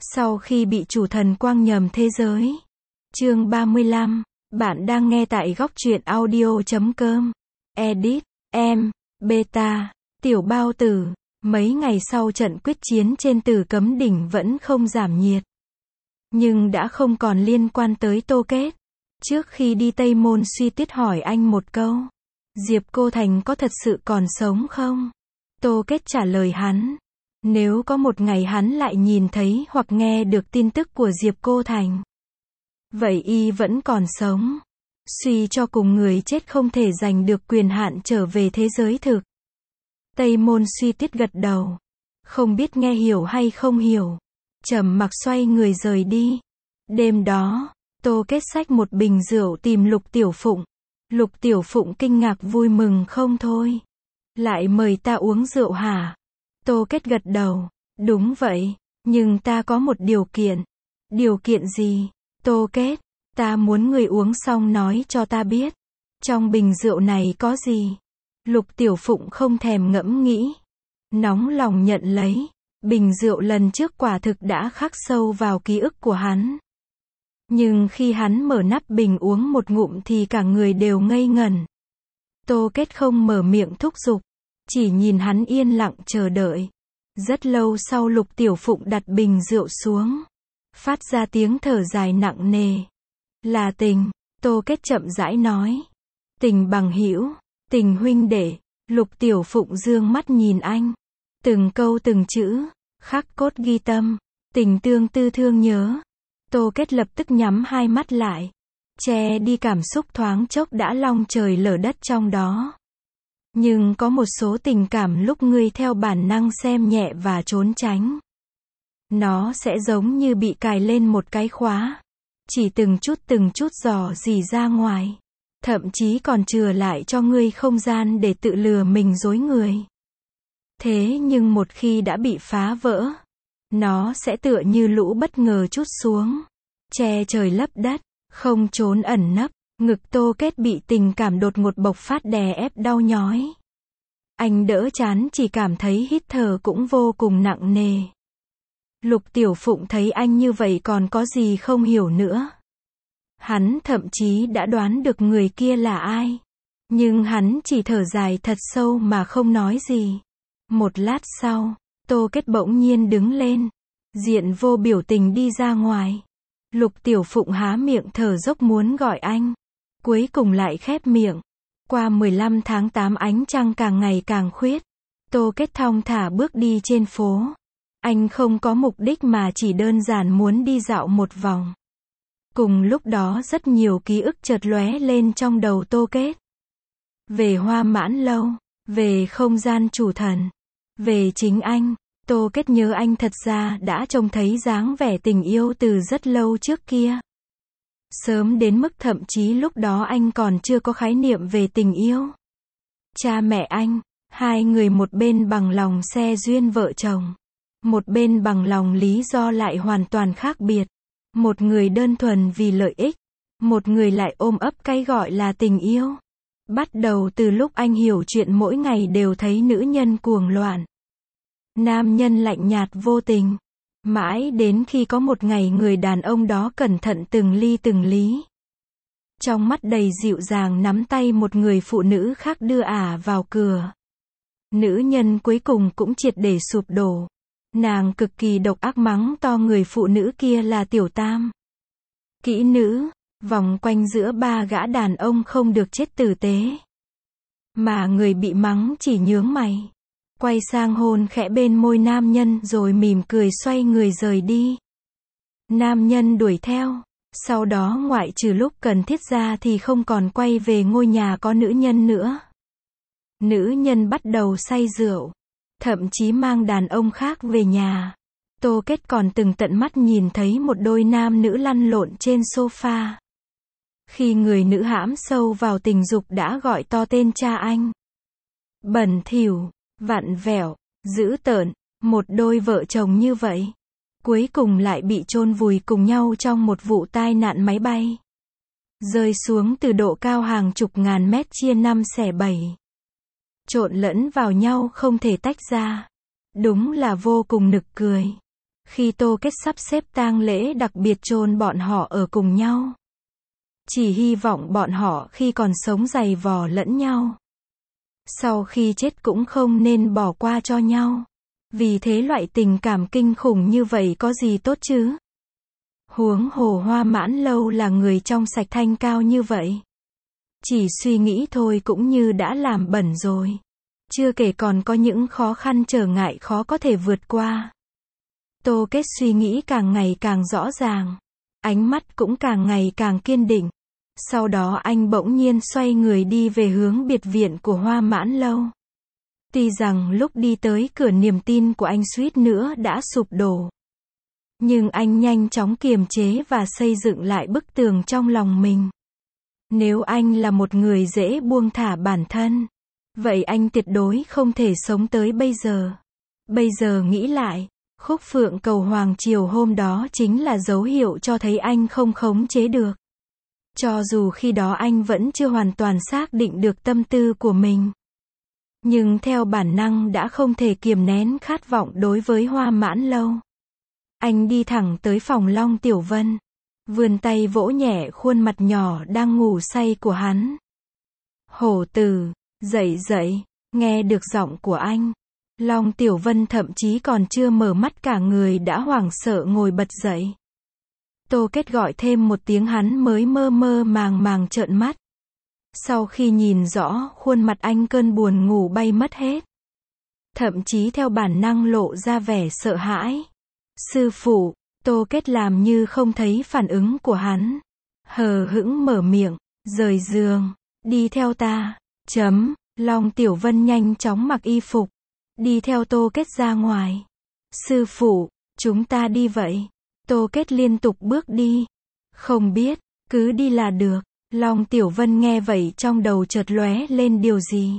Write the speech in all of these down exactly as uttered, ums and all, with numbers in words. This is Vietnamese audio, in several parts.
Sau khi bị chủ thần quăng nhầm thế giới. Chương ba mươi lăm. Bạn đang nghe tại góc truyện audio chấm com. Edit. Em. Beta. Tiểu bao tử. Mấy ngày sau trận quyết chiến trên Tử Cấm Đỉnh vẫn không giảm nhiệt. Nhưng đã không còn liên quan tới Tô Kết. Trước khi đi Tây Môn Suy Tuyết hỏi anh một câu. Diệp Cô Thành có thật sự còn sống không? Tô Kết trả lời hắn. Nếu có một ngày hắn lại nhìn thấy hoặc nghe được tin tức của Diệp Cô Thành. Vậy y vẫn còn sống. Suy cho cùng người chết không thể giành được quyền hạn trở về thế giới thực. Tây Môn Suy Tuyết gật đầu. Không biết nghe hiểu hay không hiểu. Trầm mặc xoay người rời đi. Đêm đó, Tô Kết xách một bình rượu tìm Lục Tiểu Phụng. Lục Tiểu Phụng kinh ngạc vui mừng không thôi. Lại mời ta uống rượu hả? Tô Kết gật đầu. Đúng vậy, nhưng ta có một điều kiện. Điều kiện gì? Tô Kết, ta muốn người uống xong nói cho ta biết. Trong bình rượu này có gì? Lục Tiểu Phụng không thèm ngẫm nghĩ. Nóng lòng nhận lấy. Bình rượu lần trước quả thực đã khắc sâu vào ký ức của hắn. Nhưng khi hắn mở nắp bình uống một ngụm thì cả người đều ngây ngẩn. Tô Kết không mở miệng thúc giục. Chỉ nhìn hắn yên lặng chờ đợi. Rất lâu sau Lục Tiểu Phụng đặt bình rượu xuống. Phát ra tiếng thở dài nặng nề. Là tình, Tô Kết chậm rãi nói. Tình bằng hữu, tình huynh đệ. Lục Tiểu Phụng dương mắt nhìn anh. Từng câu từng chữ, khắc cốt ghi tâm. Tình tương tư thương nhớ. Tô Kết lập tức nhắm hai mắt lại. Che đi cảm xúc thoáng chốc đã long trời lở đất trong đó. Nhưng có một số tình cảm lúc ngươi theo bản năng xem nhẹ và trốn tránh. Nó sẽ giống như bị cài lên một cái khóa. Chỉ từng chút từng chút dò dỉ ra ngoài. Thậm chí còn chừa lại cho ngươi không gian để tự lừa mình dối người. Thế nhưng một khi đã bị phá vỡ, nó sẽ tựa như lũ bất ngờ trút xuống. Che trời lấp đất, không trốn ẩn nấp. Ngực Tô Kết bị tình cảm đột ngột bộc phát đè ép đau nhói. Anh đỡ chán chỉ cảm thấy hít thở cũng vô cùng nặng nề. Lục Tiểu Phụng thấy anh như vậy còn có gì không hiểu nữa. Hắn thậm chí đã đoán được người kia là ai. Nhưng hắn chỉ thở dài thật sâu mà không nói gì. Một lát sau, Tô Kết bỗng nhiên đứng lên. Diện vô biểu tình đi ra ngoài. Lục Tiểu Phụng há miệng thở dốc muốn gọi anh. Cuối cùng lại khép miệng. Qua mười lăm tháng tám ánh trăng càng ngày càng khuyết. Tô Kết thong thả bước đi trên phố. Anh không có mục đích mà chỉ đơn giản muốn đi dạo một vòng. Cùng lúc đó rất nhiều ký ức chợt lóe lên trong đầu Tô Kết. Về Hoa Mãn Lâu. Về không gian chủ thần. Về chính anh. Tô Kết nhớ anh thật ra đã trông thấy dáng vẻ tình yêu từ rất lâu trước kia. Sớm đến mức thậm chí lúc đó anh còn chưa có khái niệm về tình yêu. Cha mẹ anh, hai người một bên bằng lòng xe duyên vợ chồng. Một bên bằng lòng lý do lại hoàn toàn khác biệt. Một người đơn thuần vì lợi ích. Một người lại ôm ấp cái gọi là tình yêu. Bắt đầu từ lúc anh hiểu chuyện mỗi ngày đều thấy nữ nhân cuồng loạn. Nam nhân lạnh nhạt vô tình. Mãi đến khi có một ngày người đàn ông đó cẩn thận từng ly từng lý. Trong mắt đầy dịu dàng nắm tay một người phụ nữ khác đưa ả vào cửa. Nữ nhân cuối cùng cũng triệt để sụp đổ. Nàng cực kỳ độc ác mắng to người phụ nữ kia là tiểu tam. Kỹ nữ, vòng quanh giữa ba gã đàn ông không được chết tử tế. Mà người bị mắng chỉ nhướng mày. Quay sang hôn khẽ bên môi nam nhân rồi mỉm cười xoay người rời đi. Nam nhân đuổi theo. Sau đó ngoại trừ lúc cần thiết ra thì không còn quay về ngôi nhà có nữ nhân nữa. Nữ nhân bắt đầu say rượu. Thậm chí mang đàn ông khác về nhà. Tô Kết còn từng tận mắt nhìn thấy một đôi nam nữ lăn lộn trên sofa. Khi người nữ hãm sâu vào tình dục đã gọi to tên cha anh. Bẩn thỉu, vặn vẹo, dữ tợn, một đôi vợ chồng như vậy. Cuối cùng lại bị chôn vùi cùng nhau trong một vụ tai nạn máy bay. Rơi xuống từ độ cao hàng chục ngàn mét chia năm xẻ bảy. Trộn lẫn vào nhau không thể tách ra. Đúng là vô cùng nực cười. Khi Tô Kết sắp xếp tang lễ đặc biệt chôn bọn họ ở cùng nhau. Chỉ hy vọng bọn họ khi còn sống giày vò lẫn nhau. Sau khi chết cũng không nên bỏ qua cho nhau. Vì thế loại tình cảm kinh khủng như vậy có gì tốt chứ? Huống hồ Hoa Mãn Lâu là người trong sạch thanh cao như vậy. Chỉ suy nghĩ thôi cũng như đã làm bẩn rồi. Chưa kể còn có những khó khăn trở ngại khó có thể vượt qua. Tô Kết suy nghĩ càng ngày càng rõ ràng. Ánh mắt cũng càng ngày càng kiên định. Sau đó anh bỗng nhiên xoay người đi về hướng biệt viện của Hoa Mãn Lâu. Tuy rằng lúc đi tới cửa niềm tin của anh suýt nữa đã sụp đổ. Nhưng anh nhanh chóng kiềm chế và xây dựng lại bức tường trong lòng mình. Nếu anh là một người dễ buông thả bản thân, vậy anh tuyệt đối không thể sống tới bây giờ. Bây giờ nghĩ lại, khúc phượng cầu hoàng triều hôm đó chính là dấu hiệu cho thấy anh không khống chế được. Cho dù khi đó anh vẫn chưa hoàn toàn xác định được tâm tư của mình. Nhưng theo bản năng đã không thể kiềm nén khát vọng đối với Hoa Mãn Lâu. Anh đi thẳng tới phòng Long Tiểu Vân. Vươn tay vỗ nhẹ khuôn mặt nhỏ đang ngủ say của hắn. Hổ tử, dậy dậy, nghe được giọng của anh. Long Tiểu Vân thậm chí còn chưa mở mắt cả người đã hoảng sợ ngồi bật dậy. Tô Kết gọi thêm một tiếng hắn mới mơ mơ màng màng trợn mắt. Sau khi nhìn rõ khuôn mặt anh cơn buồn ngủ bay mất hết. Thậm chí theo bản năng lộ ra vẻ sợ hãi. Sư phụ, Tô Kết làm như không thấy phản ứng của hắn. Hờ hững mở miệng, rời giường, đi theo ta, chấm, Long Tiểu Vân nhanh chóng mặc y phục. Đi theo Tô Kết ra ngoài. Sư phụ, chúng ta đi vậy. Tô Kết liên tục bước đi. Không biết, cứ đi là được. Long Tiểu Vân nghe vậy trong đầu chợt lóe lên điều gì.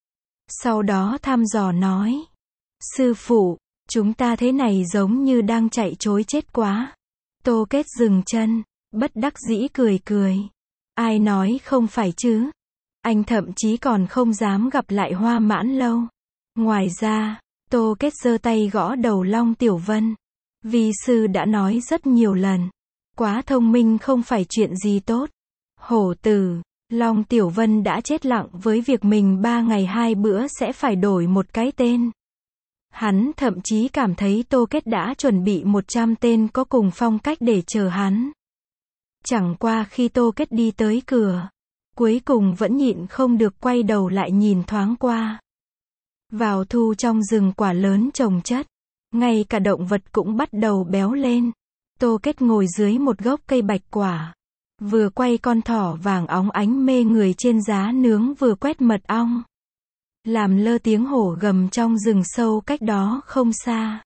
Sau đó thăm dò nói. Sư phụ, chúng ta thế này giống như đang chạy trối chết quá. Tô Kết dừng chân, bất đắc dĩ cười cười. Ai nói không phải chứ. Anh thậm chí còn không dám gặp lại Hoa Mãn Lâu. Ngoài ra, Tô Kết giơ tay gõ đầu Long Tiểu Vân. Vi sư đã nói rất nhiều lần. Quá thông minh không phải chuyện gì tốt. Hổ tử, Long Tiểu Vân đã chết lặng với việc mình ba ngày hai bữa sẽ phải đổi một cái tên. Hắn thậm chí cảm thấy Tô Kết đã chuẩn bị một trăm tên có cùng phong cách để chờ hắn. Chẳng qua khi Tô Kết đi tới cửa, cuối cùng vẫn nhịn không được quay đầu lại nhìn thoáng qua. Vào thu trong rừng quả lớn chồng chất, ngay cả động vật cũng bắt đầu béo lên. Tô Kết ngồi dưới một gốc cây bạch quả, vừa quay con thỏ vàng óng ánh mê người trên giá nướng vừa quét mật ong. Làm lơ tiếng hổ gầm trong rừng sâu cách đó không xa.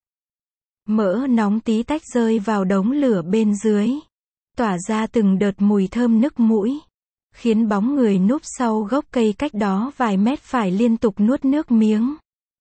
Mỡ nóng tí tách rơi vào đống lửa bên dưới, tỏa ra từng đợt mùi thơm nức mũi, khiến bóng người núp sau gốc cây cách đó vài mét phải liên tục nuốt nước miếng.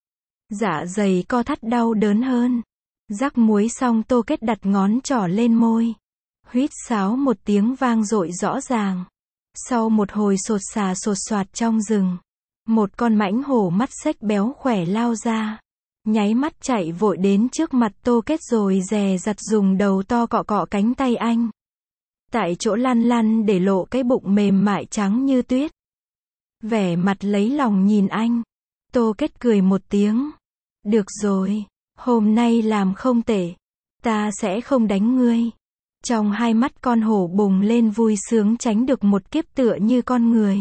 Dạ dày co thắt đau đớn hơn. Rắc muối xong Tô Kết đặt ngón trỏ lên môi. Huýt sáo một tiếng vang dội rõ ràng. Sau một hồi sột xà sột soạt trong rừng, một con mãnh hổ mắt xếch béo khỏe lao ra. Nháy mắt chạy vội đến trước mặt Tô Kết rồi dè dặt dùng đầu to cọ cọ cánh tay anh. Tại chỗ lăn lăn để lộ cái bụng mềm mại trắng như tuyết. Vẻ mặt lấy lòng nhìn anh. Tô Kết cười một tiếng. Được rồi, hôm nay làm không tệ. Ta sẽ không đánh ngươi. Trong hai mắt con hổ bùng lên vui sướng tránh được một kiếp tựa như con người.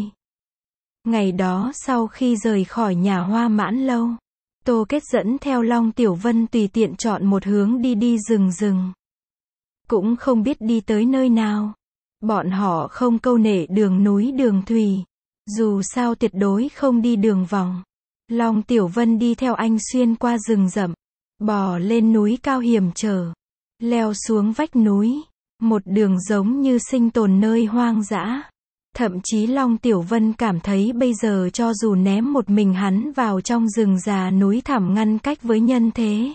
Ngày đó sau khi rời khỏi nhà Hoa Mãn Lâu, Tô Kết dẫn theo Long Tiểu Vân tùy tiện chọn một hướng đi đi rừng rừng. Cũng không biết đi tới nơi nào. Bọn họ không câu nệ đường núi đường thủy. Dù sao tuyệt đối không đi đường vòng. Long Tiểu Vân đi theo anh xuyên qua rừng rậm, bò lên núi cao hiểm trở, leo xuống vách núi, một đường giống như sinh tồn nơi hoang dã. Thậm chí Long Tiểu Vân cảm thấy bây giờ cho dù ném một mình hắn vào trong rừng già núi thẳm ngăn cách với nhân thế,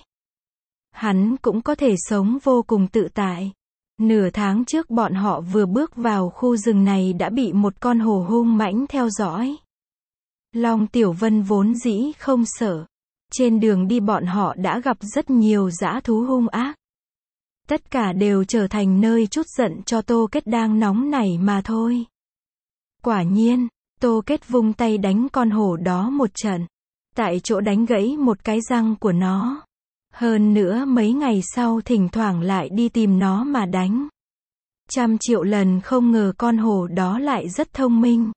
hắn cũng có thể sống vô cùng tự tại. Nửa tháng trước bọn họ vừa bước vào khu rừng này đã bị một con hổ hung mãnh theo dõi. Long Tiểu Vân vốn dĩ không sợ. Trên đường đi bọn họ đã gặp rất nhiều dã thú hung ác. Tất cả đều trở thành nơi trút giận cho Tô Kết đang nóng nảy mà thôi. Quả nhiên, Tô Kết vung tay đánh con hổ đó một trận. Tại chỗ đánh gãy một cái răng của nó. Hơn nữa mấy ngày sau thỉnh thoảng lại đi tìm nó mà đánh. Trăm triệu lần không ngờ con hổ đó lại rất thông minh.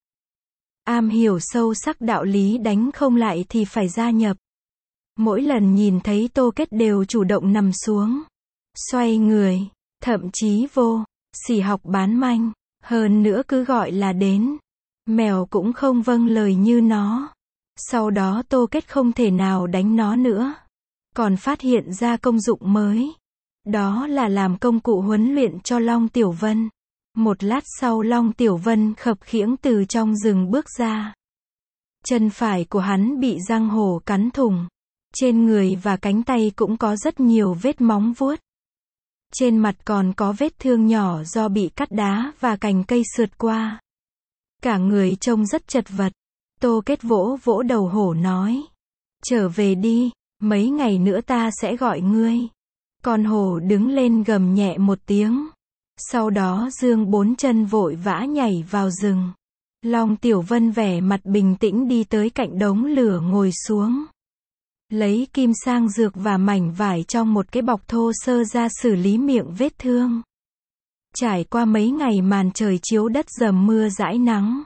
Am hiểu sâu sắc đạo lý đánh không lại thì phải gia nhập. Mỗi lần nhìn thấy Tô Kết đều chủ động nằm xuống. Xoay người. Thậm chí vô. Xỉ học bán manh. Hơn nữa cứ gọi là đến. Mèo cũng không vâng lời như nó. Sau đó Tô Kết không thể nào đánh nó nữa. Còn phát hiện ra công dụng mới. Đó là làm công cụ huấn luyện cho Long Tiểu Vân. Một lát sau Long Tiểu Vân khập khiễng từ trong rừng bước ra. Chân phải của hắn bị răng hổ cắn thủng. Trên người và cánh tay cũng có rất nhiều vết móng vuốt. Trên mặt còn có vết thương nhỏ do bị cắt đá và cành cây sượt qua. Cả người trông rất chật vật. Tô Kết vỗ vỗ đầu hổ nói. Trở về đi, mấy ngày nữa ta sẽ gọi ngươi. Con hổ đứng lên gầm nhẹ một tiếng. Sau đó dương bốn chân vội vã nhảy vào rừng. Long Tiểu Vân vẻ mặt bình tĩnh đi tới cạnh đống lửa ngồi xuống. Lấy kim sang dược và mảnh vải trong một cái bọc thô sơ ra xử lý miệng vết thương. Trải qua mấy ngày màn trời chiếu đất dầm mưa dãi nắng.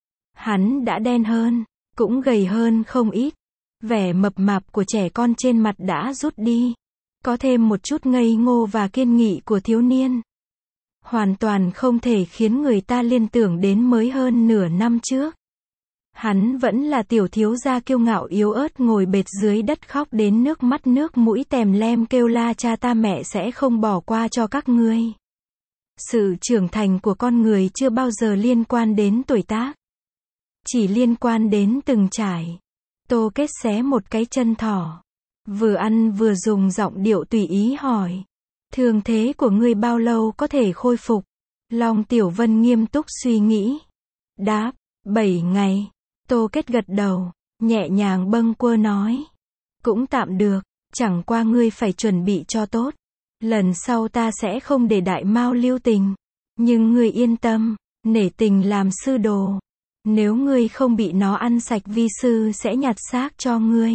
Hắn đã đen hơn, cũng gầy hơn không ít. Vẻ mập mạp của trẻ con trên mặt đã rút đi. Có thêm một chút ngây ngô và kiên nghị của thiếu niên. Hoàn toàn không thể khiến người ta liên tưởng đến mới hơn nửa năm trước. Hắn vẫn là tiểu thiếu gia kiêu ngạo yếu ớt ngồi bệt dưới đất khóc đến nước mắt nước mũi tèm lem kêu la cha ta mẹ sẽ không bỏ qua cho các ngươi. Sự trưởng thành của con người chưa bao giờ liên quan đến tuổi tác. Chỉ liên quan đến từng trải. Tô Kết xé một cái chân thỏ. Vừa ăn vừa dùng giọng điệu tùy ý hỏi. Thương thế của ngươi bao lâu có thể khôi phục? Long Tiểu Vân nghiêm túc suy nghĩ. Đáp, bảy ngày. Tô Kết gật đầu, nhẹ nhàng bâng quơ nói. Cũng tạm được, chẳng qua ngươi phải chuẩn bị cho tốt. Lần sau ta sẽ không để đại mao lưu tình. Nhưng ngươi yên tâm, nể tình làm sư đồ. Nếu ngươi không bị nó ăn sạch vi sư sẽ nhặt xác cho ngươi.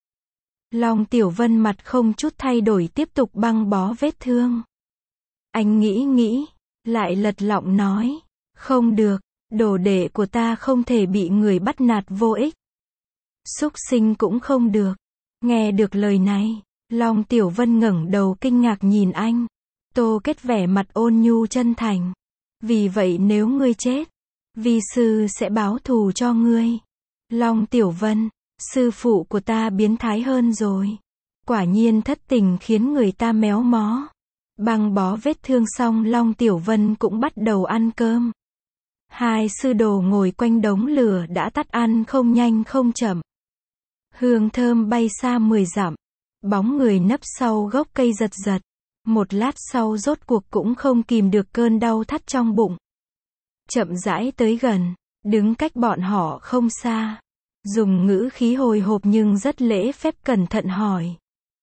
Long Tiểu Vân mặt không chút thay đổi tiếp tục băng bó vết thương. Anh nghĩ nghĩ, lại lật lọng nói. Không được, đồ đệ của ta không thể bị người bắt nạt vô ích. Súc sinh cũng không được. Nghe được lời này, Long Tiểu Vân ngẩng đầu kinh ngạc nhìn anh. Tô Kết vẻ mặt ôn nhu chân thành. Vì vậy nếu ngươi chết, vi sư sẽ báo thù cho ngươi. Long Tiểu Vân, sư phụ của ta biến thái hơn rồi. Quả nhiên thất tình khiến người ta méo mó. Băng bó vết thương xong Long Tiểu Vân cũng bắt đầu ăn cơm. Hai sư đồ ngồi quanh đống lửa đã tắt ăn không nhanh không chậm. Hương thơm bay xa mười dặm. Bóng người nấp sau gốc cây giật giật. Một lát sau rốt cuộc cũng không kìm được cơn đau thắt trong bụng. Chậm rãi tới gần, đứng cách bọn họ không xa. Dùng ngữ khí hồi hộp nhưng rất lễ phép cẩn thận hỏi.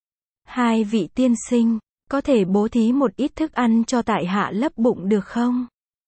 Hai vị tiên sinh, có thể bố thí một ít thức ăn cho tại hạ lấp bụng được không?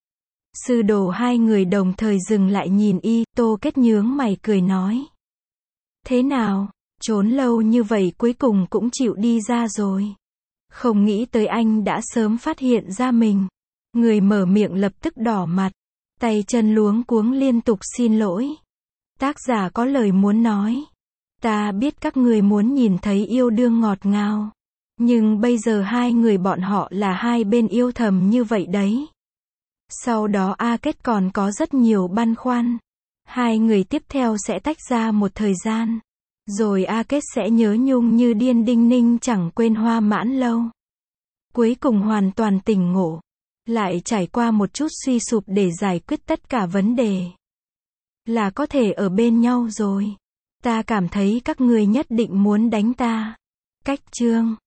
Sư đồ hai người đồng thời dừng lại nhìn y, Tô Kết nhướng mày cười nói. Thế nào, trốn lâu như vậy cuối cùng cũng chịu đi ra rồi. Không nghĩ tới anh đã sớm phát hiện ra mình. Người mở miệng lập tức đỏ mặt, tay chân luống cuống liên tục xin lỗi. Tác giả có lời muốn nói. Ta biết các người muốn nhìn thấy yêu đương ngọt ngào. Nhưng bây giờ hai người bọn họ là hai bên yêu thầm như vậy đấy. Sau đó A Kết còn có rất nhiều băn khoăn. Hai người tiếp theo sẽ tách ra một thời gian. Rồi A Kết sẽ nhớ nhung như điên đinh ninh chẳng quên Hoa Mãn Lâu. Cuối cùng hoàn toàn tỉnh ngộ. Lại trải qua một chút suy sụp để giải quyết tất cả vấn đề. Là có thể ở bên nhau rồi. Ta cảm thấy các người nhất định muốn đánh ta. Cách chương